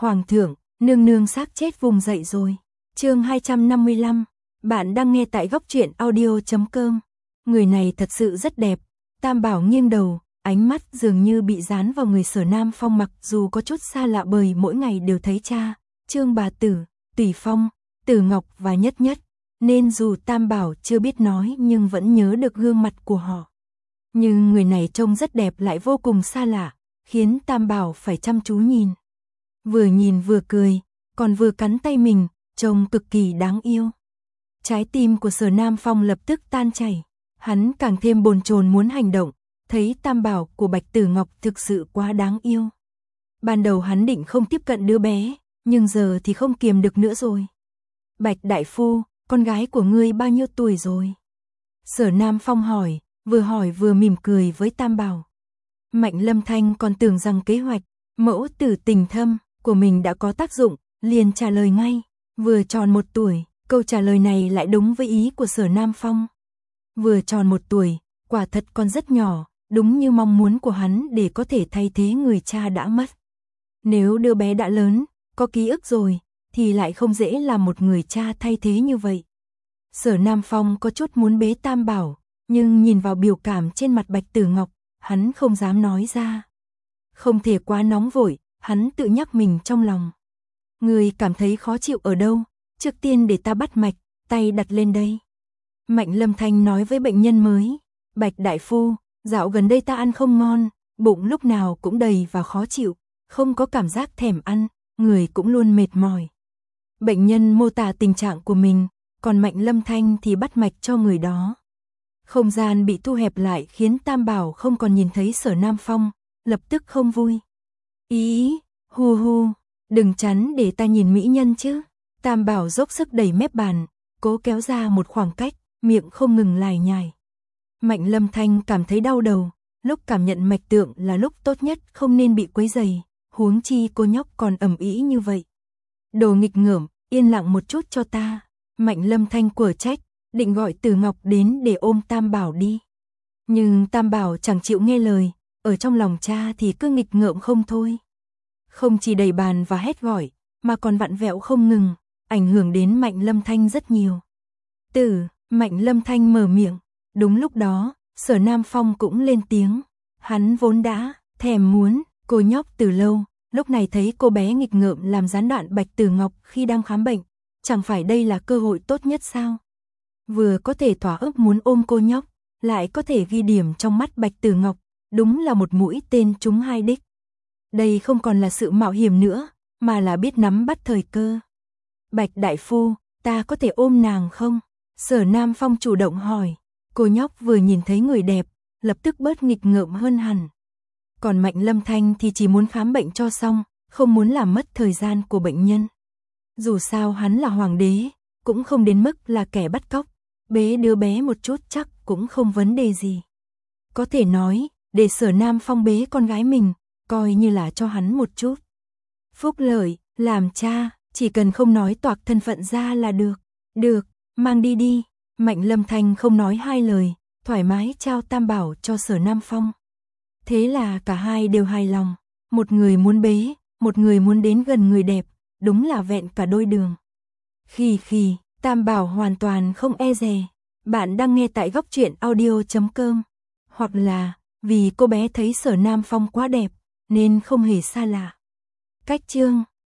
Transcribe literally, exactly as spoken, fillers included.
Hoàng thượng, nương nương xác chết vùng dậy rồi. Chương hai trăm năm mươi lăm. Bạn đang nghe tại góc truyện audio chấm com. Người này thật sự rất đẹp. Tam Bảo nghiêng đầu, ánh mắt dường như bị dán vào người Sở Nam Phong, mặc dù có chút xa lạ bởi mỗi ngày đều thấy cha, Trương bà tử, Tùy Phong, Tử Ngọc và Nhất Nhất, nên dù Tam Bảo chưa biết nói nhưng vẫn nhớ được gương mặt của họ. Nhưng người này trông rất đẹp lại vô cùng xa lạ, khiến Tam Bảo phải chăm chú nhìn. Vừa nhìn vừa cười, còn vừa cắn tay mình, trông cực kỳ đáng yêu. Trái tim của Sở Nam Phong lập tức tan chảy, hắn càng thêm bồn chồn muốn hành động, thấy Tam Bảo của Bạch Tử Ngọc thực sự quá đáng yêu. Ban đầu hắn định không tiếp cận đứa bé, nhưng giờ thì không kiềm được nữa rồi. Bạch đại phu, con gái của ngươi bao nhiêu tuổi rồi? Sở Nam Phong hỏi, vừa hỏi vừa mỉm cười với Tam Bảo. Mạnh Lâm Thanh còn tưởng rằng kế hoạch mẫu tử tình thâm của mình đã có tác dụng, liền trả lời ngay, vừa tròn một tuổi. Câu trả lời này lại đúng với ý của Sở Nam Phong. Vừa tròn một tuổi, quả thật còn rất nhỏ, đúng như mong muốn của hắn để có thể thay thế người cha đã mất. Nếu đứa bé đã lớn, có ký ức rồi, thì lại không dễ làm một người cha thay thế như vậy. Sở Nam Phong có chút muốn bế Tam Bảo, nhưng nhìn vào biểu cảm trên mặt Bạch Tử Ngọc, hắn không dám nói ra. Không thể quá nóng vội, hắn tự nhắc mình trong lòng. Người cảm thấy khó chịu ở đâu? Trước tiên để ta bắt mạch, tay đặt lên đây. Mạnh Lâm Thanh nói với bệnh nhân mới. Bạch đại phu, dạo gần đây ta ăn không ngon, bụng lúc nào cũng đầy và khó chịu, không có cảm giác thèm ăn, người cũng luôn mệt mỏi. Bệnh nhân mô tả tình trạng của mình, còn Mạnh Lâm Thanh thì bắt mạch cho người đó. Không gian bị thu hẹp lại khiến Tam Bảo không còn nhìn thấy Sở Nam Phong, lập tức không vui. Ý, hu hu, đừng chắn để ta nhìn mỹ nhân chứ. Tam Bảo dốc sức đẩy mép bàn, cố kéo ra một khoảng cách, miệng không ngừng lải nhải. Mạnh Lâm Thanh cảm thấy đau đầu, lúc cảm nhận mạch tượng là lúc tốt nhất không nên bị quấy rầy, huống chi cô nhóc còn ầm ĩ như vậy. Đồ nghịch ngợm, yên lặng một chút cho ta. Mạnh Lâm Thanh quở trách, định gọi Tử Ngọc đến để ôm Tam Bảo đi. Nhưng Tam Bảo chẳng chịu nghe lời, ở trong lòng cha thì cứ nghịch ngợm không thôi. Không chỉ đẩy bàn và hét gọi, mà còn vặn vẹo không ngừng, ảnh hưởng đến Mạnh Lâm Thanh rất nhiều. Tử, Mạnh Lâm Thanh mở miệng. Đúng lúc đó, Sở Nam Phong cũng lên tiếng. Hắn vốn đã thèm muốn cô nhóc từ lâu, lúc này thấy cô bé nghịch ngợm làm gián đoạn Bạch Tử Ngọc khi đang khám bệnh, chẳng phải đây là cơ hội tốt nhất sao? Vừa có thể thỏa ước muốn ôm cô nhóc, lại có thể ghi điểm trong mắt Bạch Tử Ngọc, đúng là một mũi tên trúng hai đích. Đây không còn là sự mạo hiểm nữa, mà là biết nắm bắt thời cơ. Bạch đại phu, ta có thể ôm nàng không? Sở Nam Phong chủ động hỏi. Cô nhóc vừa nhìn thấy người đẹp, lập tức bớt nghịch ngợm hơn hẳn. Còn Mạnh Lâm Thanh thì chỉ muốn khám bệnh cho xong, không muốn làm mất thời gian của bệnh nhân. Dù sao hắn là hoàng đế, cũng không đến mức là kẻ bắt cóc, bế đứa bé một chút chắc cũng không vấn đề gì. Có thể nói, để Sở Nam Phong bế con gái mình, coi như là cho hắn một chút phúc lợi, làm cha, chỉ cần không nói toạc thân phận ra là được. Được, mang đi đi. Mạnh Lâm Thanh không nói hai lời, thoải mái trao Tam Bảo cho Sở Nam Phong. Thế là cả hai đều hài lòng, một người muốn bế, một người muốn đến gần người đẹp, đúng là vẹn cả đôi đường. Khì khì, Tam Bảo hoàn toàn không e dè. Bạn đang nghe tại góc truyện audio chấm com. Hoặc là, vì cô bé thấy Sở Nam Phong quá đẹp, nên không hề xa lạ. Cách chương